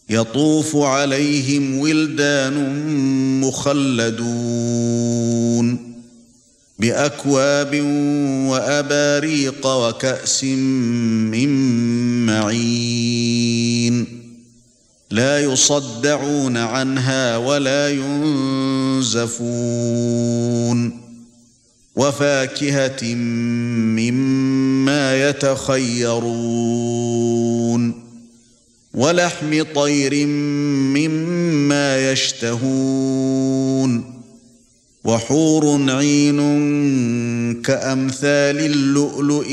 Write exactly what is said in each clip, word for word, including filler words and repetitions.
يطوف عليهم ولدان مخلدون بأكواب وأباريق وكأس من معين لا يصدعون عنها ولا ينزفون وفاكهة مما يتخيرون ولحم طير مما يشتهون وحور عين كأمثال اللؤلؤ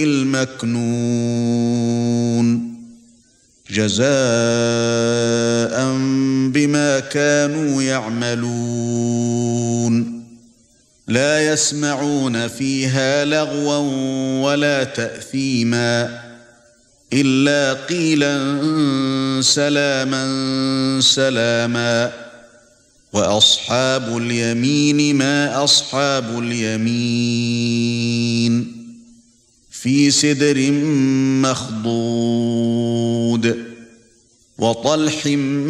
المكنون جزاء بما كانوا يعملون لا يسمعون فيها لغوا ولا تأثيما إلا قيلا سلاما سلاما وأصحاب اليمين ما أصحاب اليمين في سدر مخضود وطلح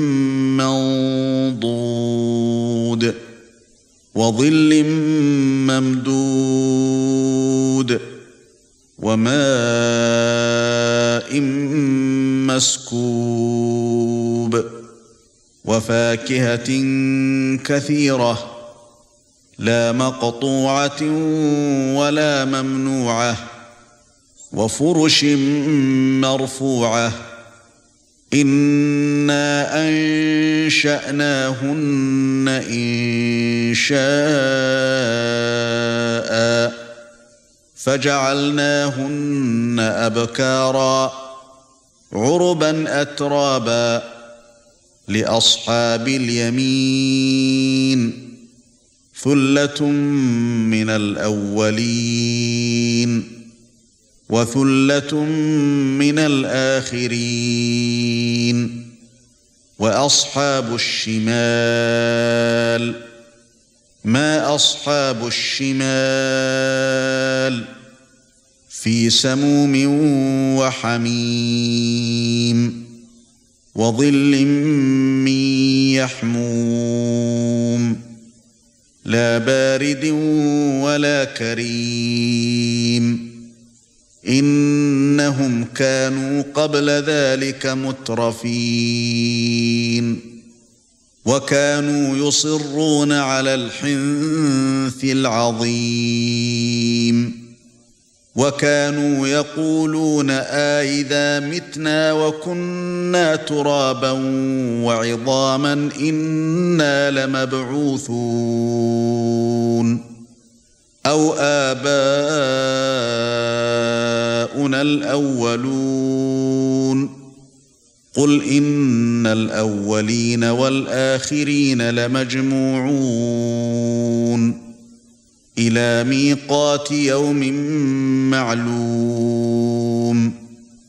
منضود وظل ممدود وماء مسكوب وفاكهة كثيرة لا مقطوعة ولا ممنوعة وفرش مرفوعة إنا أنشأناهن إنشاء فجعلناهن أبكارا عربا أترابا لأصحاب اليمين ثلة من الأولين وثلة من الآخرين وأصحاب الشمال ما أصحاب الشمال في سموم وحميم وظل من يحموم لا بارد ولا كريم إنهم كانوا قبل ذلك مترفين وكانوا يصرون على الحنث العظيم وكانوا يقولون أإذا متنا وكنا ترابا وعظاما إنا لمبعوثون أو آباؤنا الأولون قل إن الأولين والآخرين لمجموعون إلى ميقات يوم معلوم